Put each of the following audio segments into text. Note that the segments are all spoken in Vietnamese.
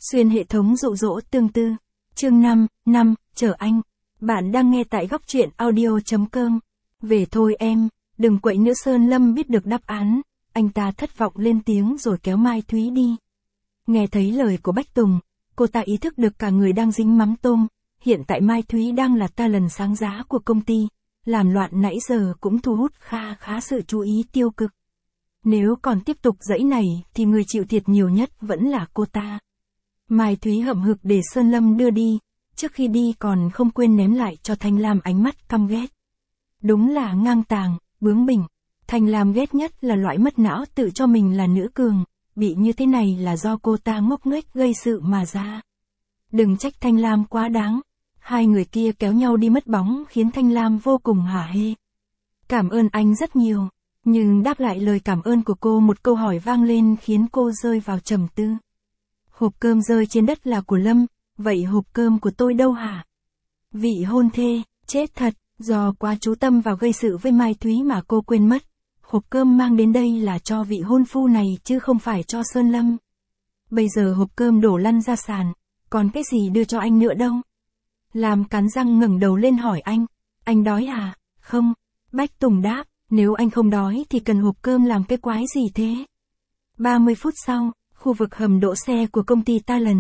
Xuyên hệ thống dụ dỗ tương tư. Chương 5, chờ anh. Bạn đang nghe tại góc truyện audio.com. Về thôi em, đừng quậy nữa. Sơn Lâm biết được đáp án, anh ta thất vọng lên tiếng rồi kéo Mai Thúy đi. Nghe thấy lời của Bách Tùng, cô ta ý thức được cả người đang dính mắm tôm. Hiện tại Mai Thúy đang là talent sáng giá của công ty, làm loạn nãy giờ cũng thu hút khá sự chú ý tiêu cực. Nếu còn tiếp tục dãy này thì người chịu thiệt nhiều nhất vẫn là cô ta. Mai Thúy hậm hực để Sơn Lâm đưa đi, trước khi đi còn không quên ném lại cho Thanh Lam ánh mắt căm ghét. Đúng là ngang tàng, bướng bỉnh. Thanh Lam ghét nhất là loại mất não tự cho mình là nữ cường, bị như thế này là do cô ta ngốc nghếch gây sự mà ra. Đừng trách Thanh Lam quá đáng. Hai người kia kéo nhau đi mất bóng khiến Thanh Lam vô cùng hả hê. Cảm ơn anh rất nhiều. Nhưng đáp lại lời cảm ơn của cô, một câu hỏi vang lên khiến cô rơi vào trầm tư. Hộp cơm rơi trên đất là của Lâm, vậy hộp cơm của tôi đâu hả? Vị hôn thê, chết thật, do quá chú tâm vào gây sự với Mai Thúy mà cô quên mất. Hộp cơm mang đến đây là cho vị hôn phu này chứ không phải cho Sơn Lâm. Bây giờ hộp cơm đổ lăn ra sàn, còn cái gì đưa cho anh nữa đâu? Lam cắn răng ngẩng đầu lên hỏi anh đói à? Không, Bách Tùng đáp, nếu anh không đói thì cần hộp cơm làm cái quái gì thế? 30 phút sau, khu vực hầm đỗ xe của công ty Talent.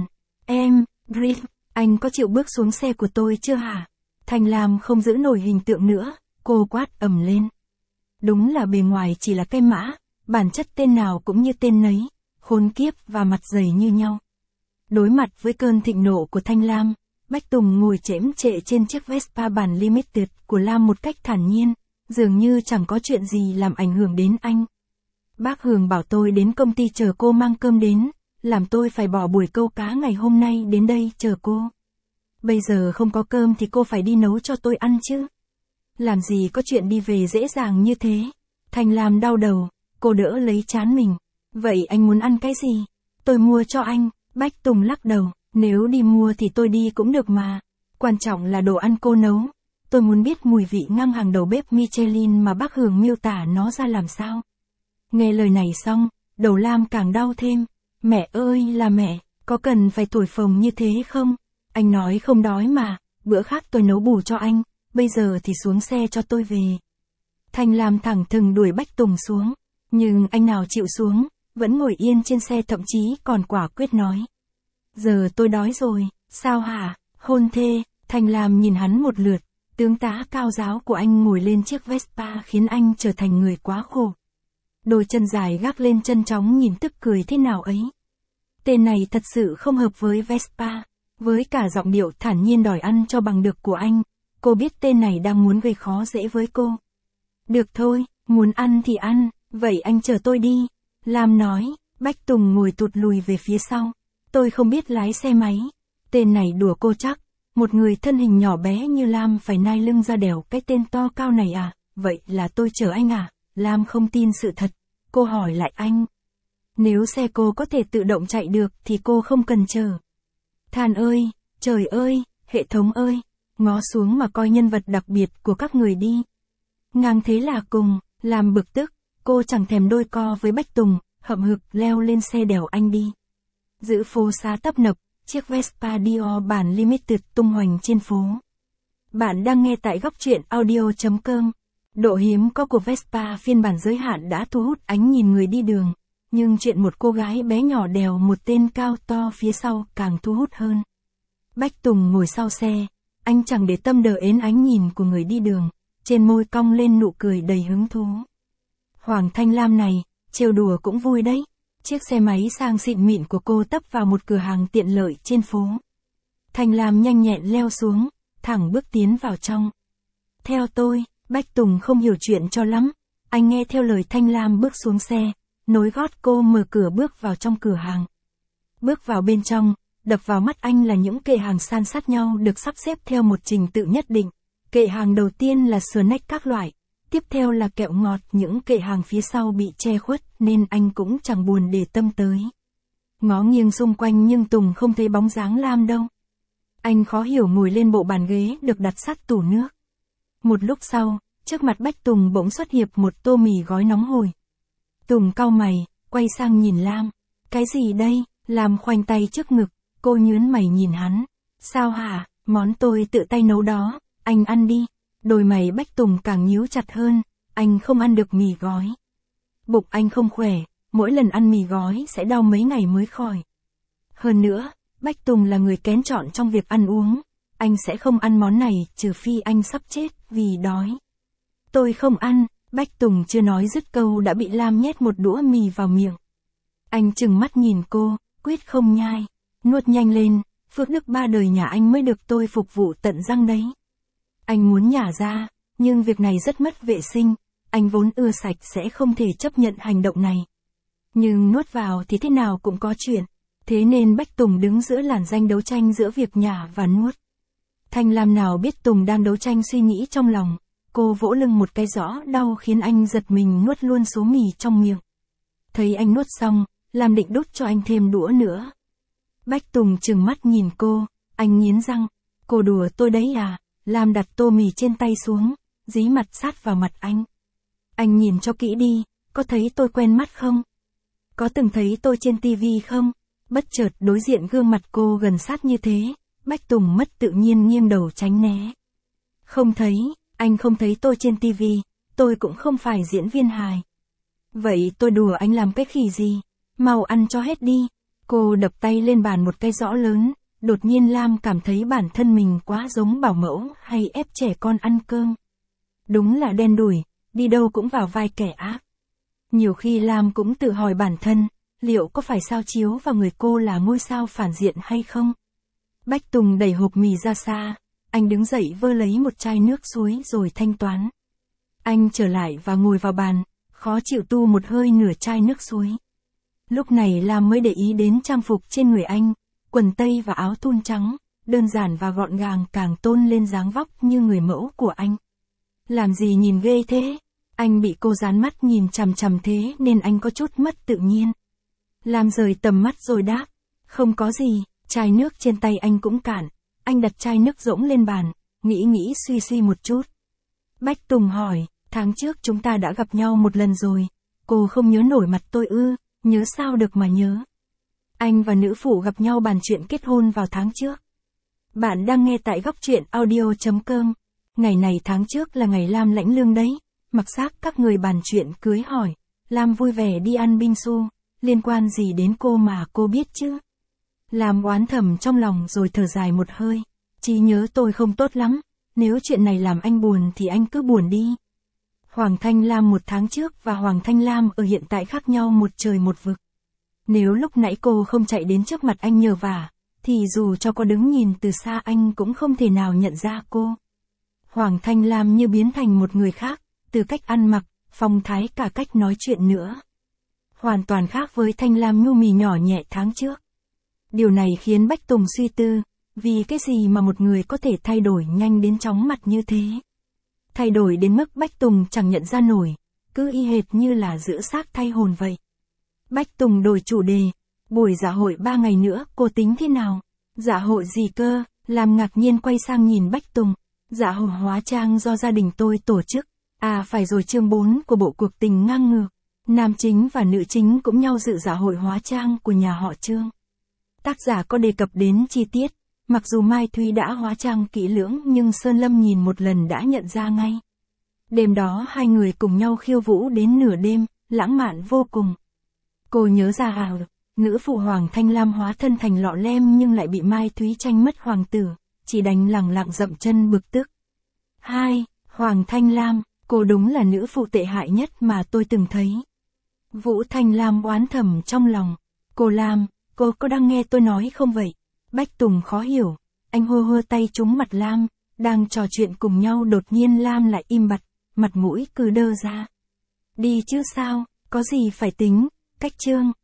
Brief, anh có chịu bước xuống xe của tôi chưa hả? Thanh Lam không giữ nổi hình tượng nữa, cô quát ầm lên. Đúng là bề ngoài chỉ là cái mã, bản chất tên nào cũng như tên nấy, khốn kiếp và mặt dày như nhau. Đối mặt với cơn thịnh nộ của Thanh Lam, Bách Tùng ngồi chễm chệ trên chiếc Vespa bản Limited của Lam một cách thản nhiên, dường như chẳng có chuyện gì làm ảnh hưởng đến anh. Bác Hường bảo tôi đến công ty chờ cô mang cơm đến, làm tôi phải bỏ buổi câu cá ngày hôm nay đến đây chờ cô. Bây giờ không có cơm thì cô phải đi nấu cho tôi ăn chứ. Làm gì có chuyện đi về dễ dàng như thế. Thanh Lam đau đầu, cô đỡ lấy trán mình. Vậy anh muốn ăn cái gì? Tôi mua cho anh. Bách Tùng lắc đầu, nếu đi mua thì tôi đi cũng được mà. Quan trọng là đồ ăn cô nấu. Tôi muốn biết mùi vị ngang hàng đầu bếp Michelin mà bác Hường miêu tả nó ra làm sao. Nghe lời này xong, đầu Lam càng đau thêm. Mẹ ơi là mẹ, có cần phải thổi phồng như thế không? Anh nói không đói mà, bữa khác tôi nấu bù cho anh, bây giờ thì xuống xe cho tôi về. Thanh Lam thẳng thừng đuổi Bách Tùng xuống, nhưng anh nào chịu xuống, vẫn ngồi yên trên xe, thậm chí còn quả quyết nói. Giờ tôi đói rồi, sao hả, hôn thê? Thanh Lam nhìn hắn một lượt, tướng tá cao giáo của anh ngồi lên chiếc Vespa khiến anh trở thành người quá khổ. Đôi chân dài gác lên chân chóng nhìn tức cười thế nào ấy. Tên này thật sự không hợp với Vespa, với cả giọng điệu thản nhiên đòi ăn cho bằng được của anh, cô biết tên này đang muốn gây khó dễ với cô. Được thôi, muốn ăn thì ăn, vậy anh chở tôi đi. Lam nói. Bách Tùng ngồi tụt lùi về phía sau. Tôi không biết lái xe máy. Tên này đùa cô chắc. Một người thân hình nhỏ bé như Lam phải nai lưng ra đèo cái tên to cao này à? Vậy là tôi chở anh à? Lam không tin sự thật. Cô hỏi lại anh. Nếu xe cô có thể tự động chạy được thì cô không cần chờ. Than ơi, trời ơi, hệ thống ơi, ngó xuống mà coi nhân vật đặc biệt của các người đi. Ngang thế là cùng, Lam bực tức, cô chẳng thèm đôi co với Bách Tùng, hậm hực leo lên xe đèo anh đi. Giữa phố xá tấp nập, chiếc Vespa Dior bản Limited tung hoành trên phố. Bạn đang nghe tại góc truyện audio.com. Độ hiếm có của Vespa phiên bản giới hạn đã thu hút ánh nhìn người đi đường, nhưng chuyện một cô gái bé nhỏ đèo một tên cao to phía sau càng thu hút hơn. Bách Tùng ngồi sau xe, anh chẳng để tâm đờ ến ánh nhìn của người đi đường, trên môi cong lên nụ cười đầy hứng thú. Hoàng Thanh Lam này, trêu đùa cũng vui đấy. Chiếc xe máy sang xịn mịn của cô tấp vào một cửa hàng tiện lợi trên phố. Thanh Lam nhanh nhẹn leo xuống, thẳng bước tiến vào trong. Theo tôi. Bách Tùng không hiểu chuyện cho lắm. Anh nghe theo lời Thanh Lam bước xuống xe, nối gót cô mở cửa bước vào trong cửa hàng. Bước vào bên trong, đập vào mắt anh là những kệ hàng san sát nhau được sắp xếp theo một trình tự nhất định. Kệ hàng đầu tiên là snack các loại, tiếp theo là kẹo ngọt, những kệ hàng phía sau bị che khuất nên anh cũng chẳng buồn để tâm tới. Ngó nghiêng xung quanh nhưng Tùng không thấy bóng dáng Lam đâu. Anh khó hiểu ngồi lên bộ bàn ghế được đặt sát tủ nước. Một lúc sau, trước mặt Bách Tùng bỗng xuất hiện một tô mì gói nóng hổi. Tùng cau mày, quay sang nhìn Lam. Cái gì đây? Lam khoanh tay trước ngực, Cô nhướng mày nhìn hắn. Sao hả, món tôi tự tay nấu đó, anh ăn đi. Đôi mày Bách Tùng càng nhíu chặt hơn, anh không ăn được mì gói. Bụng anh không khỏe, mỗi lần ăn mì gói sẽ đau mấy ngày mới khỏi. Hơn nữa, Bách Tùng là người kén chọn trong việc ăn uống. Anh sẽ không ăn món này trừ phi anh sắp chết vì đói. Tôi không ăn, Bách Tùng chưa nói dứt câu đã bị Lam nhét một đũa mì vào miệng. Anh trừng mắt nhìn cô, quyết không nhai. Nuốt nhanh lên, phước đức 3 đời nhà anh mới được tôi phục vụ tận răng đấy. Anh muốn nhả ra, nhưng việc này rất mất vệ sinh. Anh vốn ưa sạch sẽ không thể chấp nhận hành động này. Nhưng nuốt vào thì thế nào cũng có chuyện. Thế nên Bách Tùng đứng giữa làn ranh đấu tranh giữa việc nhả và nuốt. Thanh Lam nào biết Tùng đang đấu tranh suy nghĩ trong lòng. Cô vỗ lưng một cái rõ đau khiến anh giật mình nuốt luôn số mì trong miệng. Thấy anh nuốt xong, Lam định đút cho anh thêm đũa nữa. Bách Tùng trừng mắt nhìn cô, anh nghiến răng. Cô đùa tôi đấy à? Lam đặt tô mì trên tay xuống, dí mặt sát vào mặt anh. Anh nhìn cho kỹ đi, có thấy tôi quen mắt không? Có từng thấy tôi trên tivi không? Bất chợt đối diện gương mặt cô gần sát như thế, Bách Tùng mất tự nhiên nghiêng đầu tránh né. Không thấy, anh không thấy tôi trên tivi, tôi cũng không phải diễn viên hài. Vậy tôi đùa anh làm cái khỉ gì? Mau ăn cho hết đi. Cô đập tay lên bàn một cái giõ lớn, đột nhiên Lam cảm thấy bản thân mình quá giống bảo mẫu hay ép trẻ con ăn cơm. Đúng là đen đủi, đi đâu cũng vào vai kẻ ác. Nhiều khi Lam cũng tự hỏi bản thân, liệu có phải sao chiếu vào người cô là ngôi sao phản diện hay không? Bách Tùng đẩy hộp mì ra xa, anh đứng dậy vơ lấy một chai nước suối rồi thanh toán. Anh trở lại và ngồi vào bàn, khó chịu tu một hơi nửa chai nước suối. Lúc này Lam mới để ý đến trang phục trên người anh, quần tây và áo thun trắng, đơn giản và gọn gàng càng tôn lên dáng vóc như người mẫu của anh. Làm gì nhìn ghê thế? Anh bị cô dán mắt nhìn chằm chằm thế nên anh có chút mất tự nhiên. Lam rời tầm mắt rồi đáp, không có gì, chai nước trên tay anh cũng cạn. Anh đặt chai nước rỗng lên bàn, nghĩ suy một chút. Bách Tùng hỏi, tháng trước chúng ta đã gặp nhau một lần rồi, cô không nhớ nổi mặt tôi ư? Nhớ sao được mà nhớ. Anh và nữ phụ gặp nhau bàn chuyện kết hôn vào tháng trước. Bạn đang nghe tại góc truyện audio.com. Ngày này tháng trước là ngày Lam lãnh lương đấy. Mặc xác các người bàn chuyện cưới hỏi. Lam vui vẻ đi ăn bingsu. Liên quan gì đến cô mà cô biết chứ? Lam oán thầm trong lòng rồi thở dài một hơi. Trí nhớ tôi không tốt lắm. Nếu chuyện này làm anh buồn thì anh cứ buồn đi. Hoàng Thanh Lam một tháng trước và Hoàng Thanh Lam ở hiện tại khác nhau một trời một vực. Nếu lúc nãy cô không chạy đến trước mặt anh nhờ vả, thì dù cho có đứng nhìn từ xa anh cũng không thể nào nhận ra cô. Hoàng Thanh Lam như biến thành một người khác, từ cách ăn mặc, phong thái cả cách nói chuyện nữa. Hoàn toàn khác với Thanh Lam nhu mì nhỏ nhẹ tháng trước. Điều này khiến Bách Tùng suy tư, vì cái gì mà một người có thể thay đổi nhanh đến chóng mặt như thế. Thay đổi đến mức Bách Tùng chẳng nhận ra nổi, cứ y hệt như là giữ xác thay hồn vậy. Bách Tùng đổi chủ đề, buổi dạ hội 3 ngày nữa cô tính thế nào? Dạ hội gì cơ? Lam ngạc nhiên quay sang nhìn Bách Tùng. Dạ hội hóa trang do gia đình tôi tổ chức. À phải rồi, chương 4 của bộ Cuộc Tình Ngang Ngược. Nam chính và nữ chính cũng nhau dự dạ hội hóa trang của nhà họ Trương. Tác giả có đề cập đến chi tiết. Mặc dù Mai Thúy đã hóa trang kỹ lưỡng nhưng Sơn Lâm nhìn một lần đã nhận ra ngay. Đêm đó hai người cùng nhau khiêu vũ đến nửa đêm, lãng mạn vô cùng. Cô nhớ ra nữ phụ Hoàng Thanh Lam hóa thân thành lọ lem nhưng lại bị Mai Thúy tranh mất hoàng tử, chỉ đành lẳng lặng dậm chân bực tức. 2. Hoàng Thanh Lam, cô đúng là nữ phụ tệ hại nhất mà tôi từng thấy. Vũ Thanh Lam oán thầm trong lòng. Cô Lam, cô có đang nghe tôi nói không vậy? Bách Tùng khó hiểu, anh hô tay trúng mặt Lam, đang trò chuyện cùng nhau đột nhiên Lam lại im bặt, mặt mũi cứ đơ ra. Đi chứ sao, có gì phải tính, cách chương.